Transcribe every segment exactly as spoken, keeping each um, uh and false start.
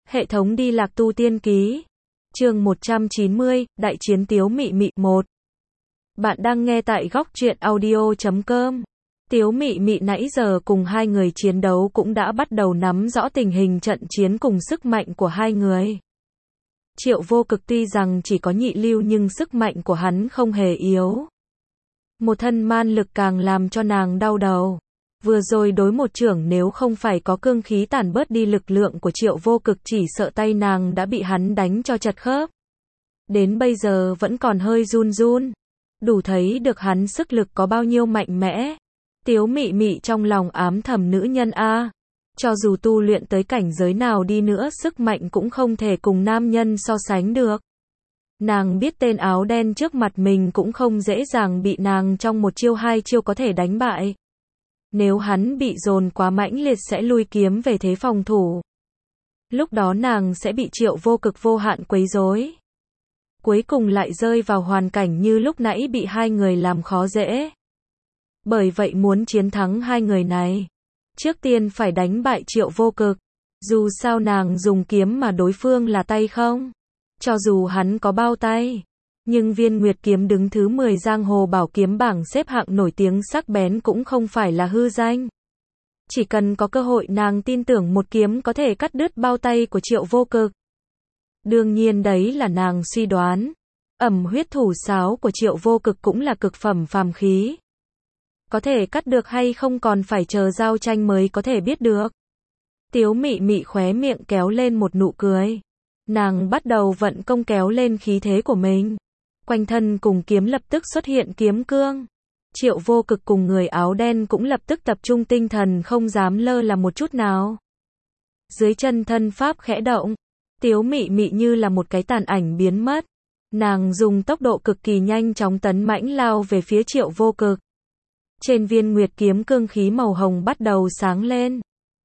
Hệ thống đi lạc tu tiên ký. Chương một trăm chín mươi, Đại chiến Tiếu Mị Mị một. Bạn đang nghe tại góc truyện audio chấm com. Tiếu Mị Mị nãy giờ cùng hai người chiến đấu cũng đã bắt đầu nắm rõ tình hình trận chiến cùng sức mạnh của hai người. Triệu Vô Cực tuy rằng chỉ có nhị lưu nhưng sức mạnh của hắn không hề yếu. Một thân man lực càng làm cho nàng đau đầu. Vừa rồi đối một trưởng nếu không phải có cương khí tản bớt đi lực lượng của Triệu Vô Cực chỉ sợ tay nàng đã bị hắn đánh cho chật khớp. Đến bây giờ vẫn còn hơi run run. Đủ thấy được hắn sức lực có bao nhiêu mạnh mẽ. Tiếu Mị Mị trong lòng ám thầm nữ nhân a, cho dù tu luyện tới cảnh giới nào đi nữa sức mạnh cũng không thể cùng nam nhân so sánh được. Nàng biết tên áo đen trước mặt mình cũng không dễ dàng bị nàng trong một chiêu hai chiêu có thể đánh bại. Nếu hắn bị dồn quá mãnh liệt sẽ lui kiếm về thế phòng thủ. Lúc đó nàng sẽ bị Triệu Vô Cực vô hạn quấy rối. Cuối cùng lại rơi vào hoàn cảnh như lúc nãy bị hai người làm khó dễ. Bởi vậy muốn chiến thắng hai người này, trước tiên phải đánh bại Triệu Vô Cực. Dù sao nàng dùng kiếm mà đối phương là tay không. Cho dù hắn có bao tay, nhưng Viên Nguyệt kiếm đứng thứ mười giang hồ bảo kiếm bảng xếp hạng nổi tiếng sắc bén cũng không phải là hư danh. Chỉ cần có cơ hội nàng tin tưởng một kiếm có thể cắt đứt bao tay của Triệu Vô Cực. Đương nhiên đấy là nàng suy đoán. Ẩm huyết thủ sáo của Triệu Vô Cực cũng là cực phẩm phàm khí. Có thể cắt được hay không còn phải chờ giao tranh mới có thể biết được. Tiếu Mị Mị khóe miệng kéo lên một nụ cười. Nàng bắt đầu vận công kéo lên khí thế của mình. Quanh thân cùng kiếm lập tức xuất hiện kiếm cương. Triệu Vô Cực cùng người áo đen cũng lập tức tập trung tinh thần không dám lơ là một chút nào. Dưới chân thân pháp khẽ động. Tiếu Mị Mị như là một cái tàn ảnh biến mất. Nàng dùng tốc độ cực kỳ nhanh chóng tấn mãnh lao về phía Triệu Vô Cực. Trên viên nguyệt kiếm cương khí màu hồng bắt đầu sáng lên.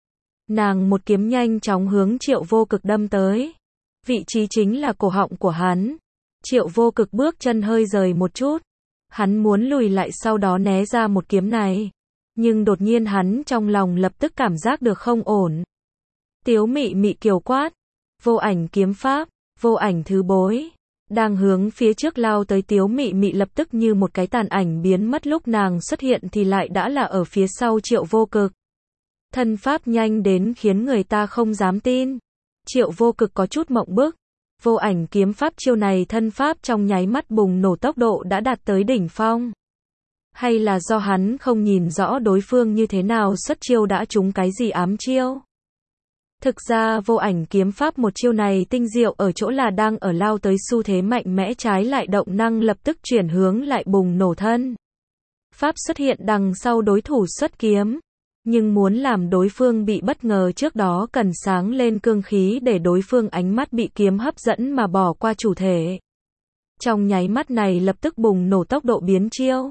Nàng một kiếm nhanh chóng hướng Triệu Vô Cực đâm tới. Vị trí chính là cổ họng của hắn. Triệu Vô Cực bước chân hơi rời một chút. Hắn muốn lùi lại sau đó né ra một kiếm này. Nhưng đột nhiên hắn trong lòng lập tức cảm giác được không ổn. Tiếu Mị Mị kiều quát. Vô ảnh kiếm pháp, vô ảnh thứ bối. Đang hướng phía trước lao tới Tiếu Mị Mị lập tức như một cái tàn ảnh biến mất, lúc nàng xuất hiện thì lại đã là ở phía sau Triệu Vô Cực. Thân pháp nhanh đến khiến người ta không dám tin. Triệu Vô Cực có chút mộng bức. Vô ảnh kiếm pháp chiêu này thân pháp trong nháy mắt bùng nổ, tốc độ đã đạt tới đỉnh phong. Hay là do hắn không nhìn rõ đối phương như thế nào xuất chiêu đã trúng cái gì ám chiêu? Thực ra vô ảnh kiếm pháp một chiêu này tinh diệu ở chỗ là đang ở lao tới xu thế mạnh mẽ trái lại động năng lập tức chuyển hướng lại bùng nổ thân. Pháp xuất hiện đằng sau đối thủ xuất kiếm. Nhưng muốn làm đối phương bị bất ngờ trước đó cần sáng lên cương khí để đối phương ánh mắt bị kiếm hấp dẫn mà bỏ qua chủ thể. Trong nháy mắt này lập tức bùng nổ tốc độ biến chiêu.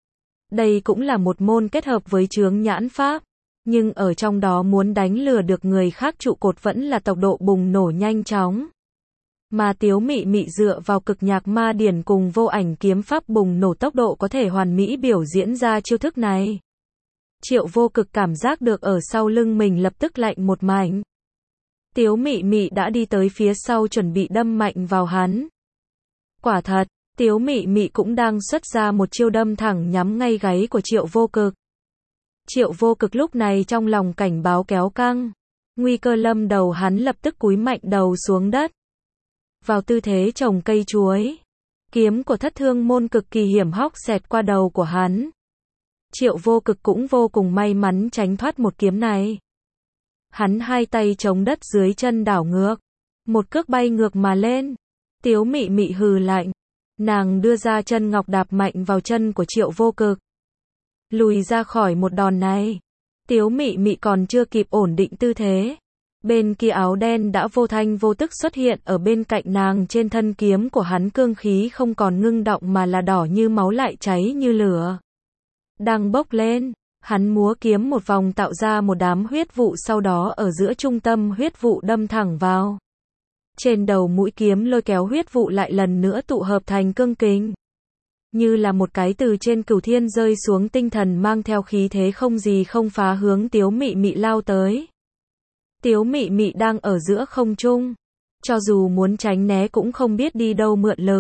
Đây cũng là một môn kết hợp với chướng nhãn pháp. Nhưng ở trong đó muốn đánh lừa được người khác trụ cột vẫn là tốc độ bùng nổ nhanh chóng. Mà Tiếu Mị Mị dựa vào cực nhạc ma điển cùng vô ảnh kiếm pháp bùng nổ tốc độ có thể hoàn mỹ biểu diễn ra chiêu thức này. Triệu Vô Cực cảm giác được ở sau lưng mình lập tức lạnh một mảnh. Tiếu Mị Mị đã đi tới phía sau chuẩn bị đâm mạnh vào hắn. Quả thật, Tiếu Mị Mị cũng đang xuất ra một chiêu đâm thẳng nhắm ngay gáy của Triệu Vô Cực. Triệu Vô Cực lúc này trong lòng cảnh báo kéo căng. Nguy cơ lâm đầu, hắn lập tức cúi mạnh đầu xuống đất. Vào tư thế trồng cây chuối. Kiếm của Thất Thương môn cực kỳ hiểm hóc xẹt qua đầu của hắn. Triệu Vô Cực cũng vô cùng may mắn tránh thoát một kiếm này. Hắn hai tay chống đất dưới chân đảo ngược. Một cước bay ngược mà lên. Tiếu Mị Mị hừ lạnh. Nàng đưa ra chân ngọc đạp mạnh vào chân của Triệu Vô Cực. Lùi ra khỏi một đòn này. Tiếu Mị Mị còn chưa kịp ổn định tư thế. Bên kia áo đen đã vô thanh vô tức xuất hiện ở bên cạnh nàng, trên thân kiếm của hắn cương khí không còn ngưng động mà là đỏ như máu lại cháy như lửa. Đang bốc lên, hắn múa kiếm một vòng tạo ra một đám huyết vụ, sau đó ở giữa trung tâm huyết vụ đâm thẳng vào. Trên đầu mũi kiếm lôi kéo huyết vụ lại lần nữa tụ hợp thành cương kình. Như là một cái từ trên cửu thiên rơi xuống tinh thần mang theo khí thế không gì không phá hướng Tiếu Mị Mị lao tới. Tiếu Mị Mị đang ở giữa không trung. Cho dù muốn tránh né cũng không biết đi đâu mượn lực.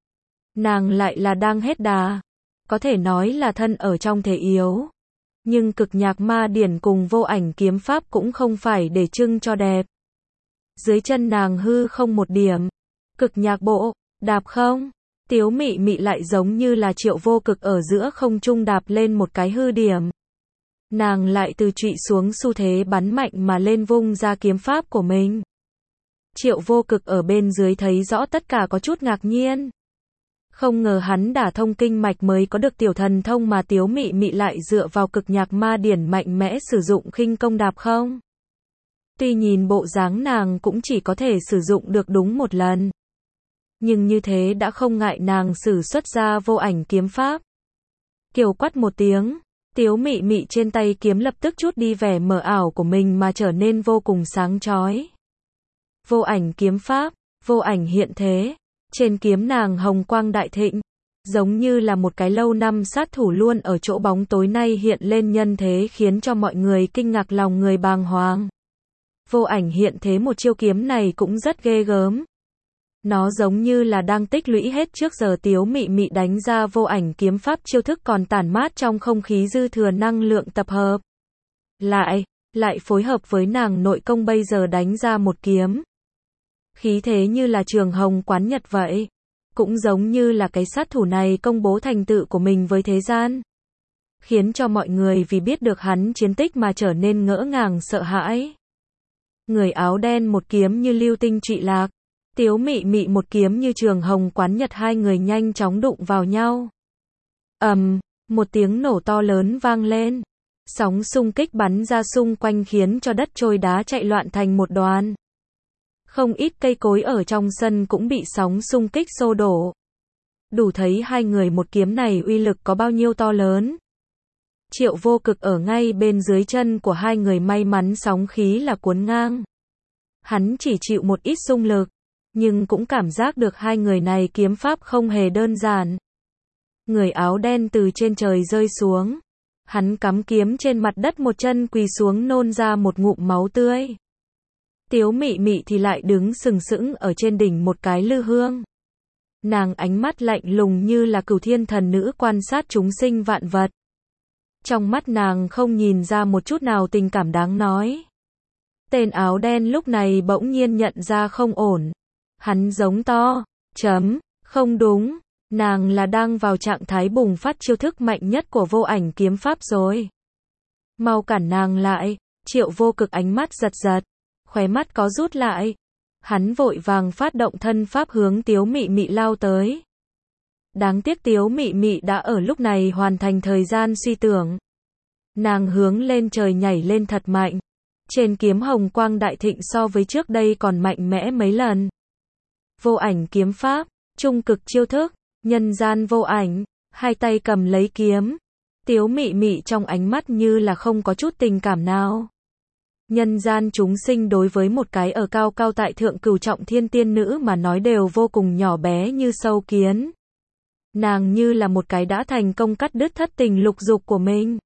Nàng lại là đang hết đà. Có thể nói là thân ở trong thể yếu. Nhưng cực nhạc ma điển cùng vô ảnh kiếm pháp cũng không phải để trưng cho đẹp. Dưới chân nàng hư không một điểm. Cực nhạc bộ, đạp không? Tiếu Mị Mị lại giống như là Triệu Vô Cực ở giữa không trung đạp lên một cái hư điểm. Nàng lại từ trụy xuống xu thế bắn mạnh mà lên vung ra kiếm pháp của mình. Triệu Vô Cực ở bên dưới thấy rõ tất cả có chút ngạc nhiên. Không ngờ hắn đả thông kinh mạch mới có được tiểu thần thông mà Tiếu Mị Mị lại dựa vào cực nhạc ma điển mạnh mẽ sử dụng khinh công đạp không. Tuy nhìn bộ dáng nàng cũng chỉ có thể sử dụng được đúng một lần. Nhưng như thế đã không ngại nàng sử xuất ra vô ảnh kiếm pháp. Kiều quát một tiếng, Tiếu Mị Mị trên tay kiếm lập tức chút đi vẻ mờ ảo của mình mà trở nên vô cùng sáng chói. Vô ảnh kiếm pháp, vô ảnh hiện thế. Trên kiếm nàng hồng quang đại thịnh, giống như là một cái lâu năm sát thủ luôn ở chỗ bóng tối nay hiện lên nhân thế khiến cho mọi người kinh ngạc lòng người bàng hoàng. Vô ảnh hiện thế một chiêu kiếm này cũng rất ghê gớm. Nó giống như là đang tích lũy hết trước giờ Tiếu Mị Mị đánh ra vô ảnh kiếm pháp chiêu thức còn tản mát trong không khí dư thừa năng lượng tập hợp. Lại, lại phối hợp với nàng nội công bây giờ đánh ra một kiếm. Khí thế như là trường hồng quán nhật vậy. Cũng giống như là cái sát thủ này công bố thành tựu của mình với thế gian. Khiến cho mọi người vì biết được hắn chiến tích mà trở nên ngỡ ngàng sợ hãi. Người áo đen một kiếm như lưu tinh trụy lạc. Tiếu Mị Mị một kiếm như trường hồng quán nhật, hai người nhanh chóng đụng vào nhau. Ầm, um, một tiếng nổ to lớn vang lên. Sóng xung kích bắn ra xung quanh khiến cho đất trôi đá chạy loạn thành một đoàn. Không ít cây cối ở trong sân cũng bị sóng xung kích xô đổ. Đủ thấy hai người một kiếm này uy lực có bao nhiêu to lớn. Triệu Vô Cực ở ngay bên dưới chân của hai người may mắn sóng khí là cuốn ngang. Hắn chỉ chịu một ít xung lực, nhưng cũng cảm giác được hai người này kiếm pháp không hề đơn giản. Người áo đen từ trên trời rơi xuống. Hắn cắm kiếm trên mặt đất một chân quỳ xuống nôn ra một ngụm máu tươi. Tiếu Mị Mị thì lại đứng sừng sững ở trên đỉnh một cái lư hương. Nàng ánh mắt lạnh lùng như là cửu thiên thần nữ quan sát chúng sinh vạn vật. Trong mắt nàng không nhìn ra một chút nào tình cảm đáng nói. Tên áo đen lúc này bỗng nhiên nhận ra không ổn. Hắn giống to, chấm, không đúng, nàng là đang vào trạng thái bùng phát chiêu thức mạnh nhất của vô ảnh kiếm pháp rồi. Mau cản nàng lại. Triệu Vô Cực ánh mắt giật giật, khóe mắt có rút lại. Hắn vội vàng phát động thân pháp hướng Tiếu Mị Mị lao tới. Đáng tiếc Tiếu Mị Mị đã ở lúc này hoàn thành thời gian suy tưởng. Nàng hướng lên trời nhảy lên thật mạnh. Trên kiếm hồng quang đại thịnh so với trước đây còn mạnh mẽ mấy lần. Vô ảnh kiếm pháp, trung cực chiêu thức, nhân gian vô ảnh, hai tay cầm lấy kiếm. Tiếu Mị Mị trong ánh mắt như là không có chút tình cảm nào. Nhân gian chúng sinh đối với một cái ở cao cao tại thượng cửu trọng thiên tiên nữ mà nói đều vô cùng nhỏ bé như sâu kiến. Nàng như là một cái đã thành công cắt đứt thất tình lục dục của mình.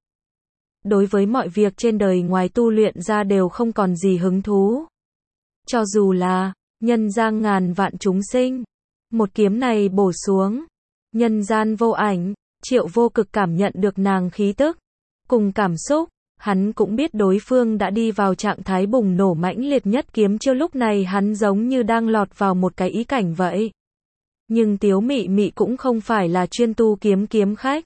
Đối với mọi việc trên đời ngoài tu luyện ra đều không còn gì hứng thú. Cho dù là nhân gian ngàn vạn chúng sinh, một kiếm này bổ xuống, nhân gian vô ảnh. Triệu Vô Cực cảm nhận được nàng khí tức, cùng cảm xúc, hắn cũng biết đối phương đã đi vào trạng thái bùng nổ mãnh liệt nhất kiếm chiêu, lúc này hắn giống như đang lọt vào một cái ý cảnh vậy. Nhưng Tiếu Mị Mị cũng không phải là chuyên tu kiếm kiếm khách.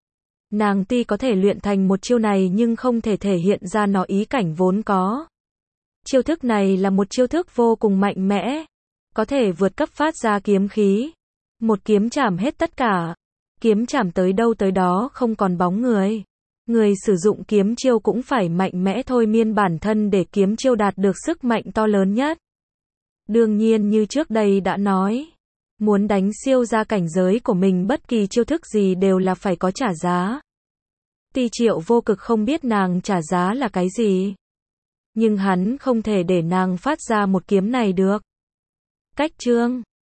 Nàng tuy có thể luyện thành một chiêu này nhưng không thể thể hiện ra nó ý cảnh vốn có. Chiêu thức này là một chiêu thức vô cùng mạnh mẽ, có thể vượt cấp phát ra kiếm khí. Một kiếm chảm hết tất cả. Kiếm chảm tới đâu tới đó không còn bóng người. Người sử dụng kiếm chiêu cũng phải mạnh mẽ thôi miên bản thân để kiếm chiêu đạt được sức mạnh to lớn nhất. Đương nhiên như trước đây đã nói, muốn đánh siêu ra cảnh giới của mình bất kỳ chiêu thức gì đều là phải có trả giá. Tuy Triệu Vô Cực không biết nàng trả giá là cái gì, nhưng hắn không thể để nàng phát ra một kiếm này được. Cách chương